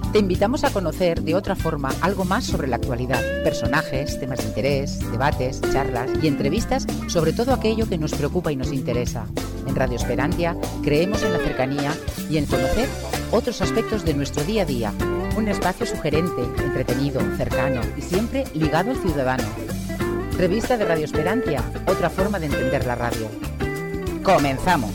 Te invitamos a conocer de otra forma algo más sobre la actualidad, personajes, temas de interés, debates, charlas y entrevistas sobre todo aquello que nos preocupa y nos interesa. En Radio Esperantia creemos en la cercanía y en conocer otros aspectos de nuestro día a día. Un espacio sugerente, entretenido, cercano y siempre ligado al ciudadano. Revista de Radio Esperantia, otra forma de entender la radio. ¡Comenzamos!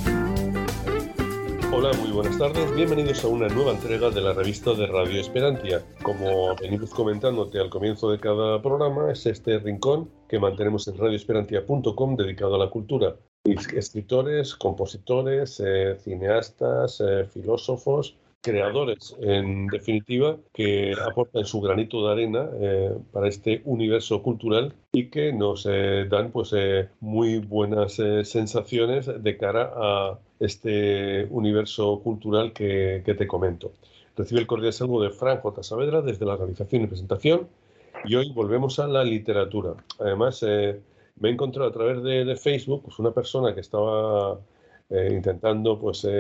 Hola, muy buenas tardes. Bienvenidos a una nueva entrega de la revista de Radio Esperantia. Como venimos comentándote al comienzo de cada programa, es este rincón que mantenemos en radioesperantia.com dedicado a la cultura. Escritores, compositores, cineastas, filósofos, creadores, en definitiva, que aportan su granito de arena para este universo cultural y que nos dan muy buenas sensaciones de cara a este universo cultural que te comento. Recibe el cordial saludo de Fran J. Saavedra desde la realización y presentación, y hoy volvemos a la literatura. Además, me he encontrado a través de Facebook una persona que estaba intentando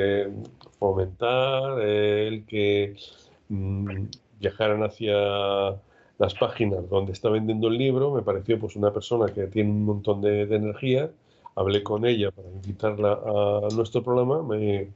fomentar el que viajaran hacia las páginas donde está vendiendo el libro. Me pareció una persona que tiene un montón de energía. Hablé con ella para invitarla a nuestro programa, me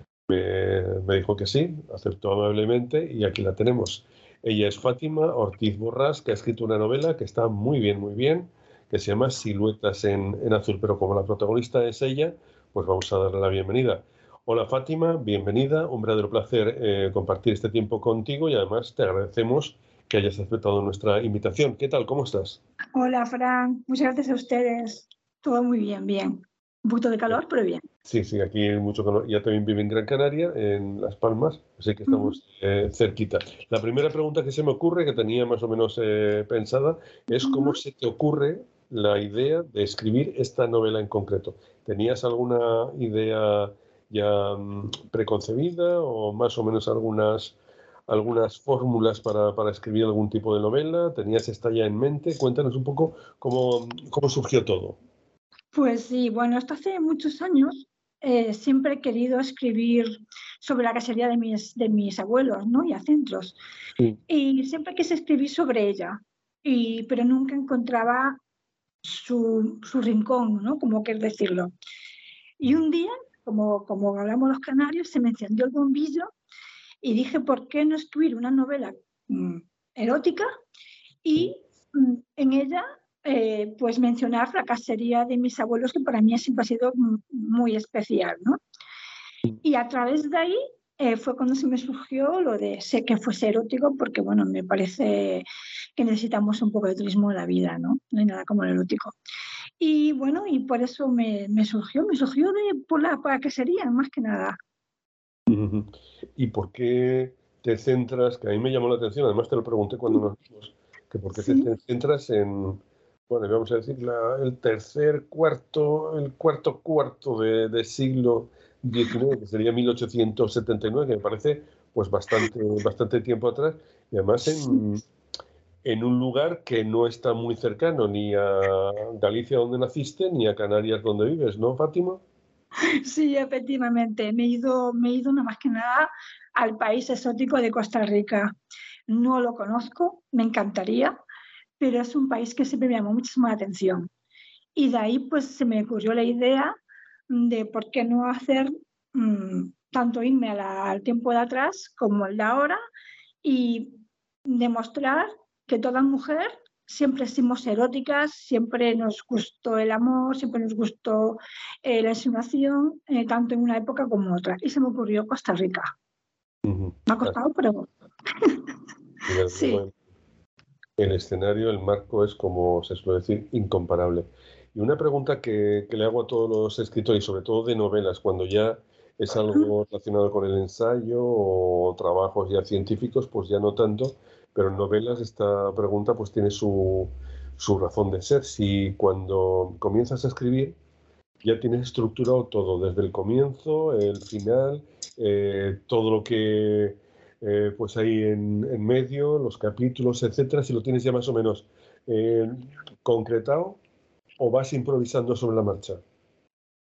dijo que sí, aceptó amablemente y aquí la tenemos. Ella es Fátima Ortiz Borrás, que ha escrito una novela que está muy bien, que se llama Siluetas en azul, pero como la protagonista es ella, pues vamos a darle la bienvenida. Hola Fátima, bienvenida, un verdadero placer compartir este tiempo contigo y además te agradecemos que hayas aceptado nuestra invitación. ¿Qué tal? ¿Cómo estás? Hola Fran, muchas gracias a ustedes. Todo muy bien. Un poquito de calor, pero bien. Sí, aquí hay mucho calor. Ya también vive en Gran Canaria, en Las Palmas, así que estamos cerquita. La primera pregunta que se me ocurre, que tenía más o menos pensada, es cómo se te ocurre la idea de escribir esta novela en concreto. ¿Tenías alguna idea ya preconcebida o más o menos algunas fórmulas para escribir algún tipo de novela? ¿Tenías esta ya en mente? Cuéntanos un poco cómo surgió todo. Pues sí, bueno, esto hace muchos años. Siempre he querido escribir sobre la casería de mis abuelos, ¿no? Y acentros. Sí. Y siempre quise escribir sobre ella, pero nunca encontraba su rincón, ¿no? Como quieres decirlo. Y un día, como hablamos los canarios, se me encendió el bombillo y dije, ¿por qué no escribir una novela erótica y en ella pues mencionar la casería de mis abuelos, que para mí siempre ha sido muy especial, ¿no? Y a través de ahí fue cuando se me surgió lo de sé que fuese erótico, porque bueno, me parece que necesitamos un poco de turismo en la vida, ¿no? No hay nada como el erótico. Y bueno, y por eso me surgió por la casería, más que nada. ¿Y por qué te centras, que a mí me llamó la atención, además te lo pregunté cuando nos vimos, que por qué te centras en, bueno, vamos a decir, el cuarto de siglo XIX, que sería 1879, que me parece pues bastante tiempo atrás, y además en un lugar que no está muy cercano ni a Galicia, donde naciste, ni a Canarias, donde vives, ¿no, Fátima? Sí, efectivamente. Me he ido nada más que nada al país exótico de Costa Rica. No lo conozco, me encantaría, pero es un país que siempre me llamó muchísimo la atención. Y de ahí pues se me ocurrió la idea de por qué no hacer tanto irme al tiempo de atrás como el de ahora y demostrar que toda mujer siempre fuimos eróticas, siempre nos gustó el amor, siempre nos gustó la insinuación, tanto en una época como otra. Y se me ocurrió Costa Rica. Me ha costado, pero... Sí. Bueno, el escenario, el marco es, como se suele decir, incomparable. Y una pregunta que le hago a todos los escritores, sobre todo de novelas, cuando ya es algo relacionado con el ensayo o trabajos ya científicos, pues ya no tanto, pero en novelas esta pregunta pues tiene su razón de ser. Si cuando comienzas a escribir ya tienes estructurado todo, desde el comienzo, el final, todo lo que pues hay en medio, los capítulos, etcétera, si lo tienes ya más o menos concretado, o vas improvisando sobre la marcha.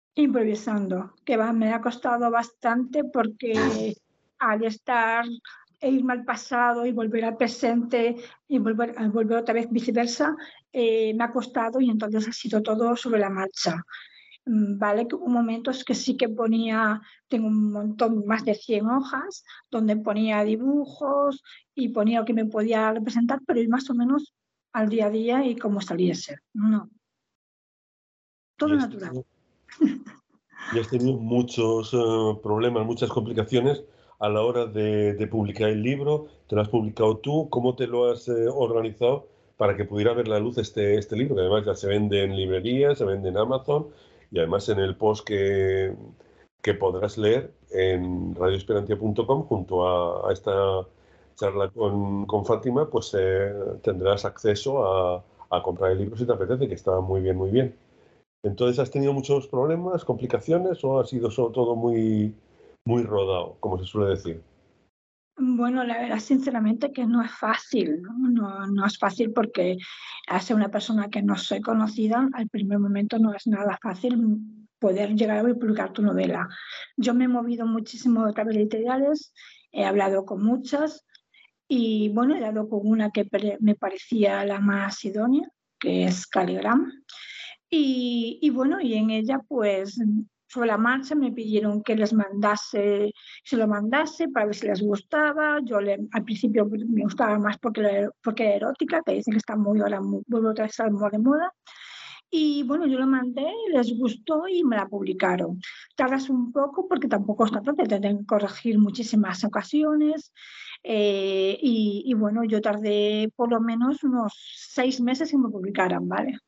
Improvisando, me ha costado bastante porque al estar irme al pasado y volver al presente y volver otra vez viceversa, me ha costado y entonces ha sido todo sobre la marcha. Vale, que hubo momentos que sí que tengo un montón, más de 100 hojas, donde ponía dibujos y ponía lo que me podía representar, pero más o menos al día a día y como saliese. No, todo natural. Y has tenido muchos problemas, muchas complicaciones a la hora de publicar el libro. ¿Te lo has publicado tú? ¿Cómo te lo has organizado para que pudiera ver la luz este libro? Que además ya se vende en librerías, se vende en Amazon y además en el post que podrás leer en radioesperantia.com junto a esta charla con Fátima, pues tendrás acceso a comprar el libro si te apetece, que está muy bien, muy bien. Entonces, ¿has tenido muchos problemas, complicaciones o ha sido todo muy, muy rodado, como se suele decir? Bueno, la verdad, sinceramente, que no es fácil, ¿no? No es fácil porque al ser una persona que no soy conocida, al primer momento no es nada fácil poder llegar a publicar tu novela. Yo me he movido muchísimo de otras editoriales, he hablado con muchas y, bueno, he hablado con una que me parecía la más idónea, que es Caligram. Y bueno, y en ella, pues, sobre la marcha me pidieron que se lo mandase para ver si les gustaba. Al principio me gustaba más porque era erótica, que dicen que está vuelve otra vez muy de moda. Y bueno, yo lo mandé, les gustó y me la publicaron. Tardas un poco porque tampoco es tanto, te tienen que corregir muchísimas ocasiones. Y bueno, yo tardé por lo menos unos 6 meses en que me publicaran, ¿vale?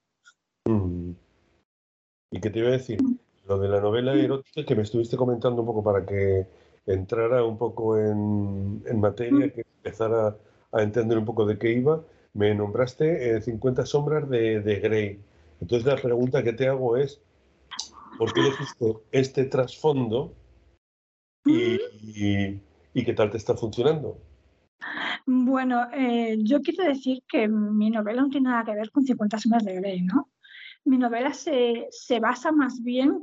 ¿Y qué te iba a decir? Lo de la novela erótica que me estuviste comentando un poco para que entrara un poco en materia, que empezara a entender un poco de qué iba, me nombraste 50 sombras de Grey. Entonces la pregunta que te hago es, ¿por qué elegiste este trasfondo y qué tal te está funcionando? Bueno, yo quiero decir que mi novela no tiene nada que ver con 50 sombras de Grey, ¿no? Mi novela se basa más bien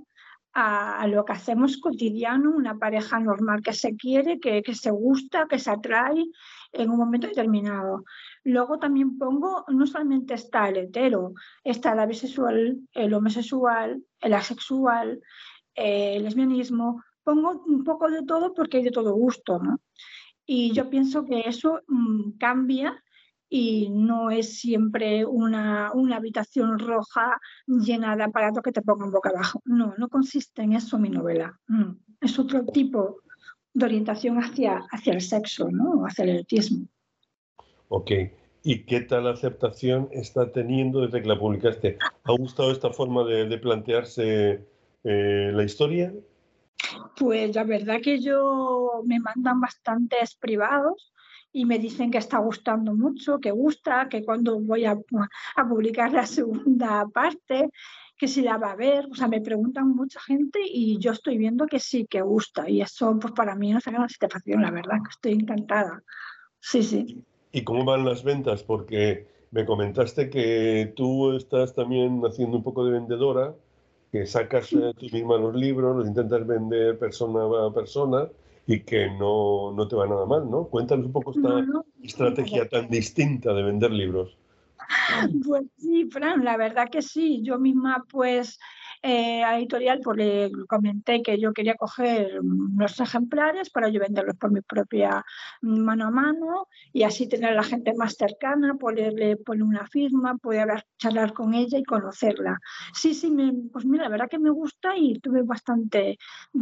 a lo que hacemos cotidiano, una pareja normal que se quiere, que se gusta, que se atrae en un momento determinado. Luego también pongo, no solamente está el hetero, está la bisexual, el homosexual, el asexual, el lesbianismo. Pongo un poco de todo porque hay de todo gusto, ¿no? Y yo pienso que eso cambia y no es siempre una habitación roja llena de aparatos que te pongan boca abajo. No consiste en eso mi novela. Es otro tipo de orientación hacia el sexo, ¿no? Hacia el erotismo. Ok. ¿Y qué tal aceptación está teniendo desde que la publicaste? ¿Ha gustado esta forma de plantearse la historia? Pues la verdad que me mandan bastantes privados y me dicen que está gustando mucho, que gusta, que cuando voy a publicar la segunda parte, que si la va a ver. O sea, me preguntan mucha gente y yo estoy viendo que sí, que gusta. Y eso, pues para mí es una satisfacción, la verdad, que estoy encantada. Sí, sí. ¿Y cómo van las ventas? Porque me comentaste que tú estás también haciendo un poco de vendedora, que sacas tú misma los libros, los intentas vender persona a persona y que no te va nada mal, ¿no? Cuéntanos un poco esta No, estrategia tan distinta de vender libros. pues sí, Fran, la verdad que sí. Yo misma, pues, a la editorial, pues le comenté que yo quería coger unos ejemplares para yo venderlos por mi propia mano a mano y así tener a la gente más cercana, poderle poner una firma, poder charlar con ella y conocerla. Sí, pues mira, la verdad que me gusta y tuve bastante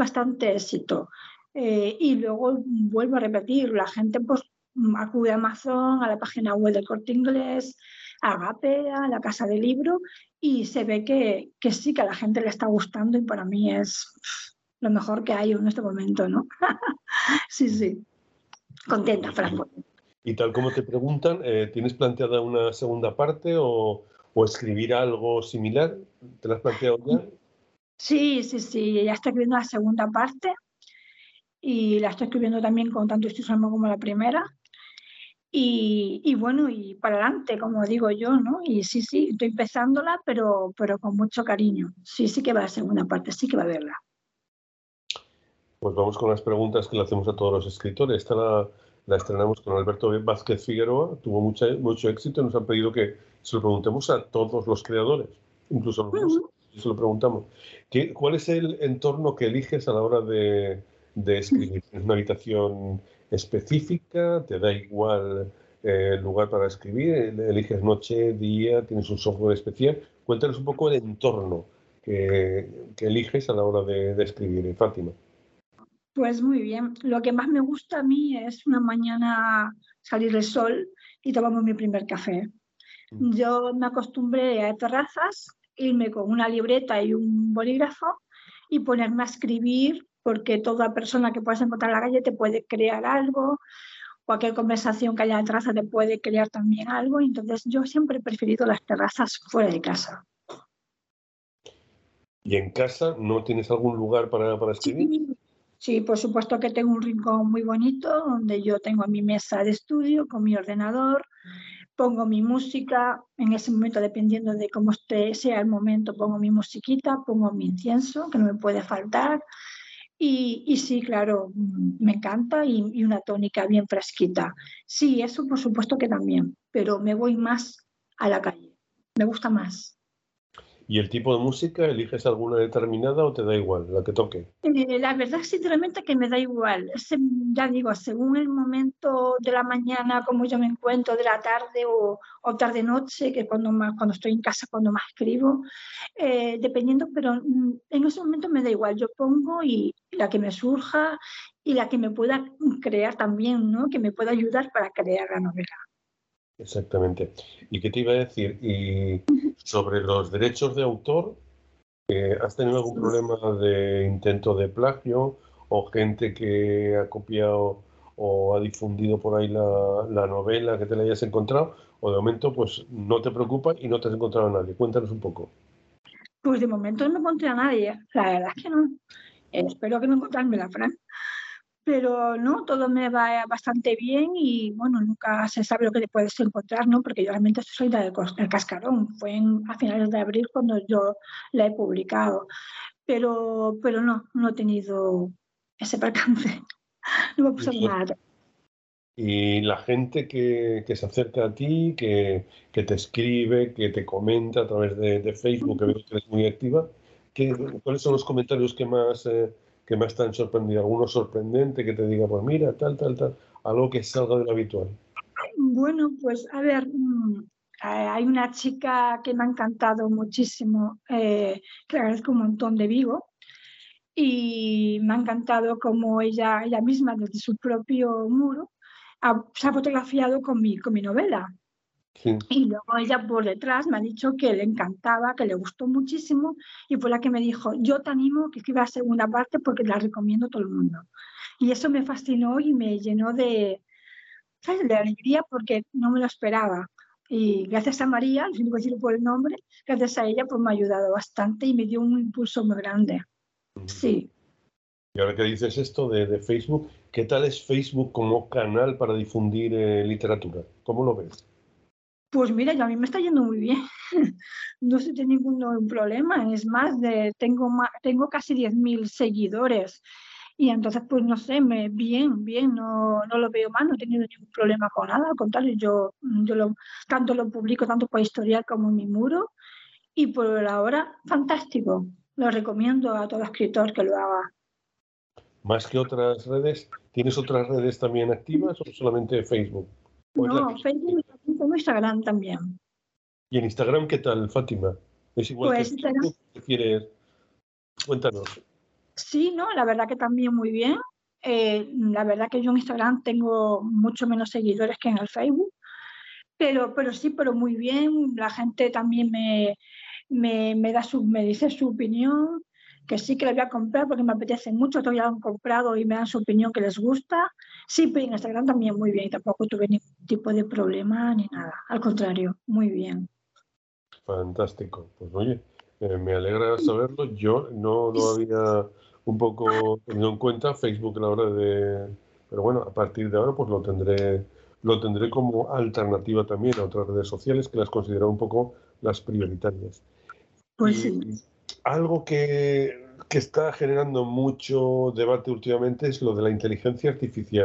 éxito. Y luego vuelvo a repetir, la gente pues acude a Amazon, a la página web del Corte Inglés, a Agapea, a la Casa del Libro, y se ve que sí, que a la gente le está gustando y para mí es lo mejor que hay en este momento, ¿no? Sí, contenta, Fran. Y tal como te preguntan, ¿tienes planteada una segunda parte o escribir algo similar? ¿Te lo has planteado ya? Sí, ya estoy escribiendo la segunda parte y la estoy escribiendo también con tanto entusiasmo como la primera. Y bueno, y para adelante, como digo yo, ¿no? Y sí, estoy empezándola, pero con mucho cariño. Sí que va a la segunda parte, sí que va a verla. Pues vamos con las preguntas que le hacemos a todos los escritores. Está la estrenamos con Alberto Vázquez Figueroa, tuvo mucho éxito y nos han pedido que se lo preguntemos a todos los creadores, incluso a los músicos, y se lo preguntamos. ¿Cuál es el entorno que eliges a la hora de escribir? ¿Es una habitación específica? ¿Te da igual el lugar para escribir? ¿Eliges noche, día? ¿Tienes un software especial? Cuéntanos un poco el entorno que eliges a la hora de escribir, Fátima. Pues muy bien. Lo que más me gusta a mí es una mañana salir el sol y tomarme mi primer café. Yo me acostumbré a terrazas, irme con una libreta y un bolígrafo y ponerme a escribir, porque toda persona que puedas encontrar en la calle te puede crear algo, cualquier conversación que haya en terraza te puede crear también algo. Entonces yo siempre he preferido las terrazas fuera de casa. ¿Y en casa no tienes algún lugar para escribir? Sí, por supuesto que tengo un rincón muy bonito donde yo tengo mi mesa de estudio con mi ordenador, pongo mi música, en ese momento dependiendo de cómo sea el momento, pongo mi musiquita, pongo mi incienso, que no me puede faltar, y sí, claro, me encanta, y una tónica bien fresquita. Sí, eso por supuesto que también, pero me voy más a la calle, me gusta más. ¿Y el tipo de música, eliges alguna determinada o te da igual, la que toque? La verdad, sinceramente, que me da igual. Ya digo, según el momento de la mañana, como yo me encuentro, de la tarde o tarde-noche, que cuando estoy en casa, cuando más escribo, dependiendo, pero en ese momento me da igual. Yo pongo y la que me surja y la que me pueda crear también, ¿no? Que me pueda ayudar para crear la novela. Exactamente. ¿Y qué te iba a decir? Y sobre los derechos de autor, ¿has tenido algún problema de intento de plagio o gente que ha copiado o ha difundido por ahí la novela que te la hayas encontrado? ¿O de momento pues no te preocupa y no te has encontrado a nadie? Cuéntanos un poco. Pues de momento no me encontré a nadie. La verdad es que no. Espero que no encontrarme la Fran. Pero no, todo me va bastante bien y bueno, nunca se sabe lo que te puedes encontrar, ¿no? Porque yo realmente soy del Cascarón. Fue a finales de abril cuando yo la he publicado. Pero no he tenido ese percance. No me ha pasado nada. Y la gente que se acerca a ti, que te escribe, que te comenta a través de Facebook, que veo que eres muy activa, ¿cuáles son los comentarios que más te han sorprendido? ¿Alguno sorprendente que te diga, pues mira, tal, algo que salga de lo habitual? Bueno, pues a ver, hay una chica que me ha encantado muchísimo, que le agradezco un montón, de Vigo, y me ha encantado como ella misma desde su propio muro se ha fotografiado con mi novela. Sí. Y luego ella por detrás me ha dicho que le encantaba, que le gustó muchísimo, y fue la que me dijo, yo te animo que escribas la segunda parte porque la recomiendo a todo el mundo. Y eso me fascinó y me llenó ¿sabes?, de alegría porque no me lo esperaba. Y gracias a María, no voy a decir por el nombre, gracias a ella pues me ha ayudado bastante y me dio un impulso muy grande. Sí. Y ahora que dices esto de Facebook, ¿qué tal es Facebook como canal para difundir literatura? ¿Cómo lo ves? Pues mira, a mí me está yendo muy bien. No estoy teniendo ningún problema. Es más, tengo casi 10.000 seguidores. Y entonces, pues no sé, bien, no lo veo mal, no he tenido ningún problema con nada. Al contrario, yo tanto lo publico, tanto por historial como en mi muro. Y por ahora, fantástico. Lo recomiendo a todo escritor que lo haga. Más que otras redes, ¿tienes otras redes también activas o solamente Facebook? ¿O es la No, que... Facebook y tengo Instagram también. ¿Y en Instagram qué tal, Fátima? ¿Es igual que Pues Instagram, Facebook? ¿Prefieres? Cuéntanos. sí, ¿no? La verdad que también muy bien. La verdad que yo en Instagram tengo mucho menos seguidores que en el Facebook, pero sí, pero muy bien. La gente también me dice su opinión, que sí que la voy a comprar porque me apetece mucho. Todavía lo han comprado y me dan su opinión que les gusta. Sí, pero en Instagram también muy bien y tampoco tuve ningún tipo de problema ni nada. Al contrario, muy bien. Fantástico. Pues oye, me alegra saberlo. Yo no lo había un poco tenido en cuenta Facebook a la hora de... Pero bueno, a partir de ahora pues lo tendré como alternativa también a otras redes sociales que las considero un poco las prioritarias. Pues Y sí. algo que está generando mucho debate últimamente es lo de la inteligencia artificial.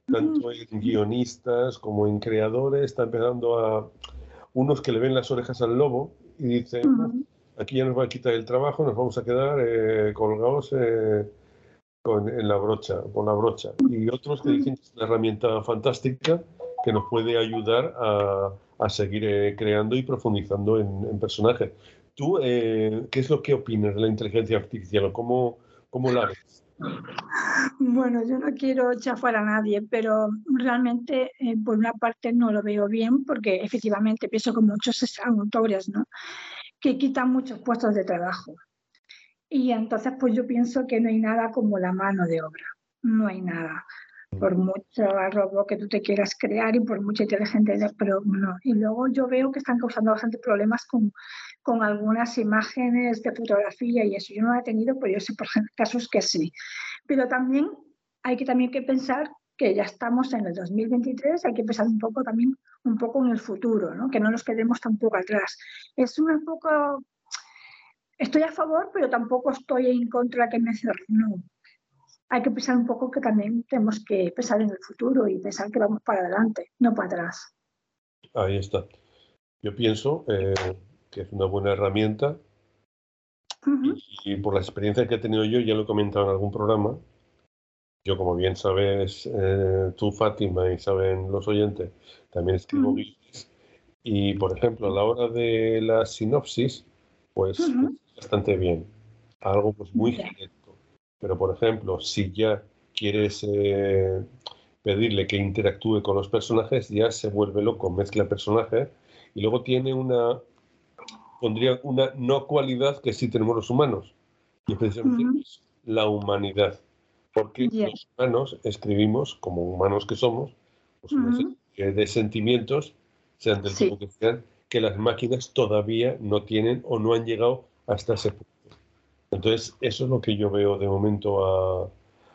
tanto en guionistas como en creadores, está empezando a unos que le ven las orejas al lobo y dicen, aquí ya nos va a quitar el trabajo, nos vamos a quedar colgados con la brocha. Y otros que dicen que es una herramienta fantástica que nos puede ayudar a seguir creando y profundizando en personajes. ¿Tú qué es lo que opinas de la inteligencia artificial? ¿Cómo la ves? Bueno, yo no quiero chafar a nadie, pero realmente por una parte no lo veo bien porque efectivamente pienso que muchos autores, ¿no?, que quitan muchos puestos de trabajo. Y entonces pues yo pienso que no hay nada como la mano de obra, no hay nada. Por mucho robot que tú te quieras crear y por mucha inteligencia, pero no. Y luego yo veo que están causando bastante problemas con algunas imágenes de fotografía y eso. Yo no lo he tenido, pero yo sé por casos que sí. Pero también hay que pensar que ya estamos en el 2023, hay que pensar un poco en el futuro, ¿no?, que no nos quedemos tampoco atrás. Es un poco, estoy a favor, pero tampoco estoy en contra que me cierren, no. Hay que pensar un poco que también tenemos que pensar en el futuro y pensar que vamos para adelante, no para atrás. Ahí está. Yo pienso que es una buena herramienta y por la experiencia que he tenido yo, ya lo he comentado en algún programa, yo, como bien sabes tú, Fátima, y saben los oyentes, también escribo guiones. Y, por ejemplo, a la hora de la sinopsis, pues bastante bien. Algo pues muy genérico. Pero, por ejemplo, si ya quieres pedirle que interactúe con los personajes, ya se vuelve loco, mezcla personajes y luego tiene pondría una no cualidad que sí tenemos los humanos, y es precisamente la humanidad. Porque los humanos escribimos, como humanos que somos, pues una serie de sentimientos, sean del tipo que sean, que las máquinas todavía no tienen o no han llegado hasta ese punto. Entonces, eso es lo que yo veo de momento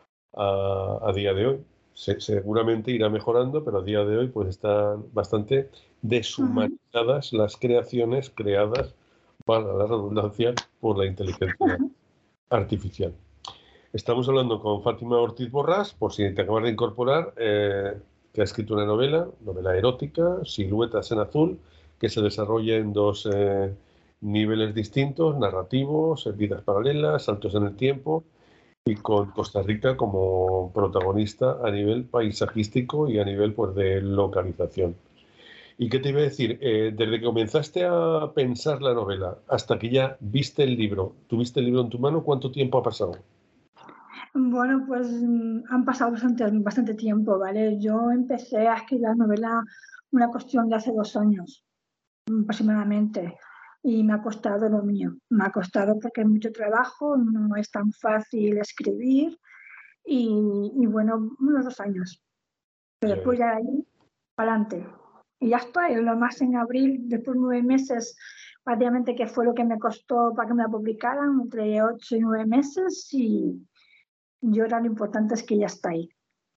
a día de hoy. Seguramente irá mejorando, pero a día de hoy pues están bastante deshumanizadas las creaciones creadas, para la redundancia, por la inteligencia artificial. Estamos hablando con Fátima Ortiz Borrás, por si te acabas de incorporar, que ha escrito una novela erótica, Siluetas en Azul, que se desarrolla en dos niveles distintos, narrativos, vidas paralelas, saltos en el tiempo, y con Costa Rica como protagonista a nivel paisajístico y a nivel pues de localización. ¿Y qué te iba a decir? Desde que comenzaste a pensar la novela hasta que ya viste el libro, tuviste el libro en tu mano, ¿cuánto tiempo ha pasado? Bueno, pues han pasado bastante tiempo, ¿vale? Yo empecé a escribir la novela una cuestión de hace 2 años, aproximadamente, y me ha costado lo mío. Me ha costado porque hay mucho trabajo, no es tan fácil escribir y bueno, unos 2 años. Pero después ya de ahí, para adelante. Y ya está, y lo más en abril, después de 9 meses, prácticamente, que fue lo que me costó para que me la publicaran, entre 8 y 9 meses, y yo ahora lo importante es que ya está ahí.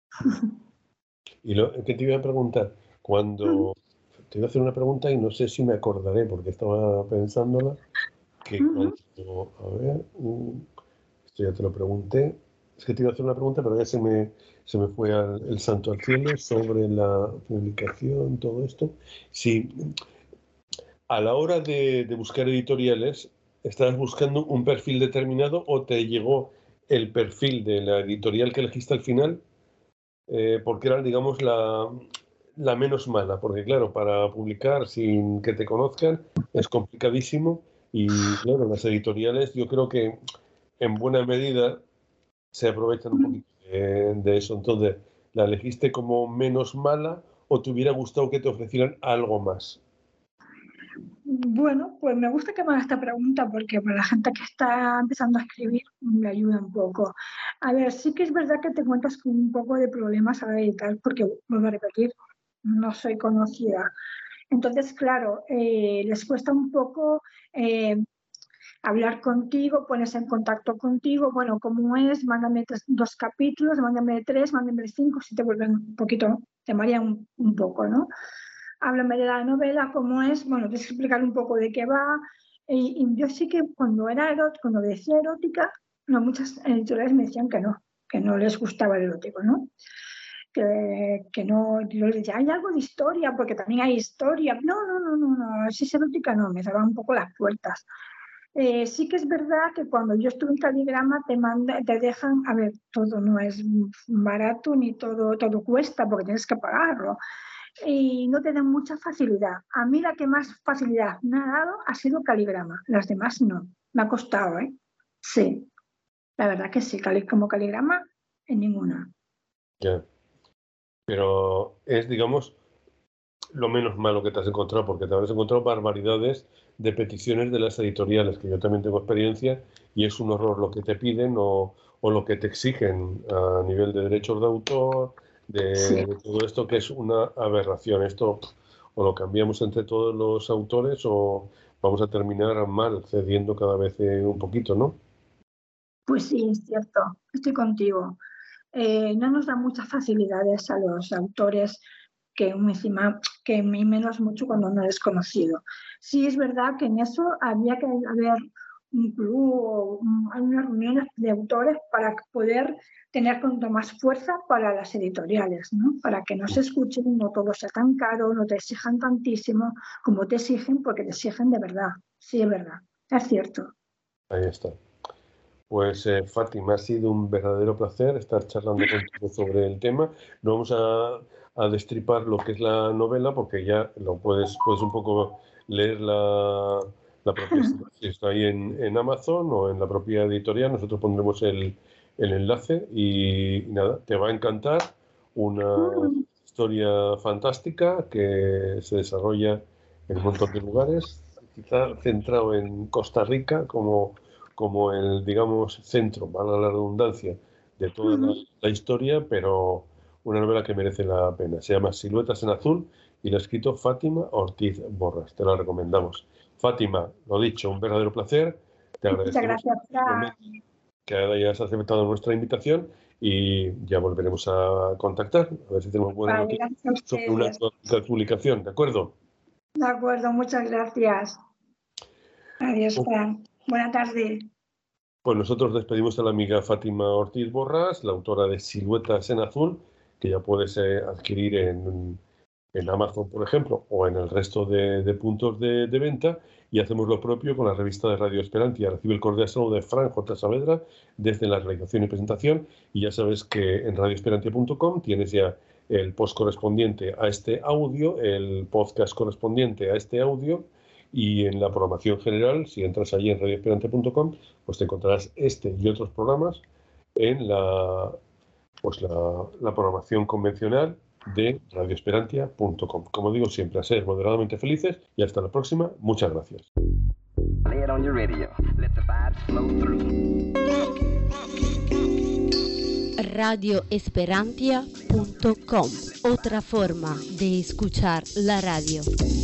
Y ¿qué te iba a preguntar? Te iba a hacer una pregunta y no sé si me acordaré, porque estaba pensándola, que cuando, a ver, esto ya te lo pregunté, es que te iba a hacer una pregunta, pero ya se me fue el santo al cielo sobre la publicación, todo esto. Si a la hora de buscar editoriales, ¿estabas buscando un perfil determinado o te llegó el perfil de la editorial que elegiste al final? Porque era, digamos, la menos mala, porque claro, para publicar sin que te conozcan es complicadísimo y claro, las editoriales yo creo que en buena medida se aprovechan un poquito de eso. Entonces, ¿la elegiste como menos mala o te hubiera gustado que te ofrecieran algo más? Bueno, pues me gusta que me hagas esta pregunta porque para la gente que está empezando a escribir me ayuda un poco. A ver, sí que es verdad que te encuentras con un poco de problemas a la hora de editar porque, vuelvo a repetir, no soy conocida. Entonces, claro, les cuesta un poco hablar contigo, ponerse en contacto contigo, bueno, ¿cómo es? Mándame 2 capítulos, mándame 3, mándame 5, si te vuelven un poquito, te marean un poco, ¿no? Háblame de la novela, cómo es, bueno, tienes que explicar un poco de qué va. Y yo sí que cuando decía erótica, no, muchas editoriales me decían que no les gustaba el erótico, ¿no? que no, yo le decía, hay algo de historia, porque también hay historia. No, si es erótica no, me cerraban un poco las puertas. Sí que es verdad que cuando yo estuve en Caligrama te dejan, a ver, todo no es barato ni todo cuesta porque tienes que pagarlo. Y no te dan mucha facilidad. A mí la que más facilidad me ha dado ha sido Caligrama, las demás no. Me ha costado, ¿eh? Sí, la verdad que sí, como Caligrama, en ninguna. Ya. Pero es, digamos, lo menos malo que te has encontrado, porque te habrás encontrado barbaridades de peticiones de las editoriales, que yo también tengo experiencia, y es un horror lo que te piden o lo que te exigen a nivel de derechos de autor, de todo esto, que es una aberración. Esto o lo cambiamos entre todos los autores o vamos a terminar mal, cediendo cada vez un poquito, ¿no? Pues sí, es cierto, estoy contigo. No nos da muchas facilidades a los autores que encima, que menos mucho cuando no es conocido. Sí es verdad que en eso había que haber un club o unas reuniones de autores para poder tener cuanto más fuerza para las editoriales, ¿no? Para que no se escuchen, no todo sea tan caro, no te exijan tantísimo como te exigen, porque te exigen de verdad. Sí, es verdad, es cierto. Ahí está. Pues Fátima, ha sido un verdadero placer estar charlando contigo sobre el tema. No vamos a destripar lo que es la novela porque ya lo puedes un poco leer la propia si está ahí en Amazon o en la propia editorial. Nosotros pondremos el enlace y nada, te va a encantar. Una historia fantástica que se desarrolla en un montón de lugares, quizá centrado en Costa Rica como el, digamos, centro, valga la redundancia, de toda la historia, pero una novela que merece la pena. Se llama Siluetas en Azul y la ha escrito Fátima Ortiz Borras. Te la recomendamos. Fátima, lo dicho, un verdadero placer. Te agradecemos que hayas aceptado nuestra invitación y ya volveremos a contactar, a ver si tenemos buena noticia sobre una publicación, ¿de acuerdo? De acuerdo, muchas gracias. Adiós, Fran. Buena tarde. Pues nosotros despedimos a la amiga Fátima Ortiz Borras, la autora de Siluetas en Azul, que ya puedes adquirir en Amazon, por ejemplo, o en el resto de puntos de venta, y hacemos lo propio con la revista de Radio Esperantia. Recibe el cordial saludo de Fran J. Saavedra desde la realización y presentación, y ya sabes que en radioesperantia.com tienes ya el post correspondiente a este audio, el podcast correspondiente a este audio, y en la programación general, si entras allí en radioesperantia.com, pues te encontrarás este y otros programas en la programación convencional de radioesperantia.com. Como digo siempre, a ser moderadamente felices y hasta la próxima. Muchas gracias. Radioesperantia.com, otra forma de escuchar la radio.